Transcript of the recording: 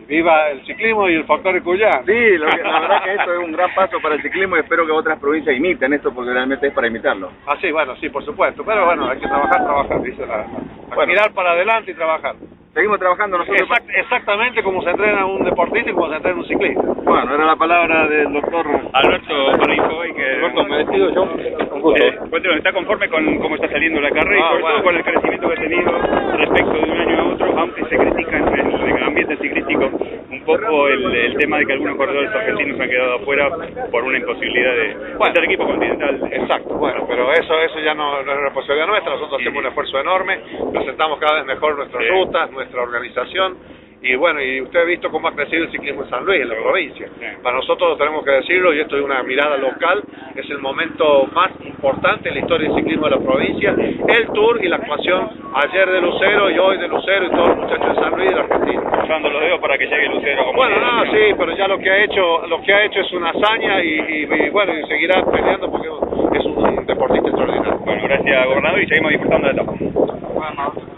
Viva el ciclismo y el folclore cuyano. Sí, la verdad que esto es un gran paso para el ciclismo y espero que otras provincias imiten esto porque realmente es para imitarlo. Ah, sí, bueno, sí, por supuesto. Pero bueno, hay que trabajar, dice bueno, mirar para adelante y trabajar. Seguimos trabajando nosotros. Exactamente como se entrena un deportista y como se entrena un ciclista. Bueno, era la palabra del doctor Alberto Parinfoy, que... Alberto, me despido yo. Un gusto. Bueno, ¿está conforme con cómo está saliendo la carrera y sobre todo con el crecimiento que ha tenido respecto de un año a otro, aunque se critica en el ambiente ciclístico un poco el tema de que algunos corredores argentinos han quedado afuera por una imposibilidad de ser equipo continental? Exacto, bueno, pero eso ya no es responsabilidad nuestra. Nosotros hacemos un esfuerzo enorme, presentamos cada vez mejor nuestras rutas, nuestra organización. Y bueno, y usted ha visto cómo ha crecido el ciclismo en San Luis, en la provincia. Para nosotros tenemos que decirlo, y esto es una mirada local, es el momento más importante en la historia del ciclismo de la provincia, el Tour y la actuación ayer de Lucero y hoy de Lucero y todos los muchachos de San Luis y de la Argentina. Cruzando los dedos para que llegue Lucero. Bueno, no, sí, pero ya lo que ha hecho es una hazaña y bueno, y seguirá peleando porque es un deportista extraordinario. Bueno, gracias, gobernador, y seguimos disfrutando de todo. Bueno.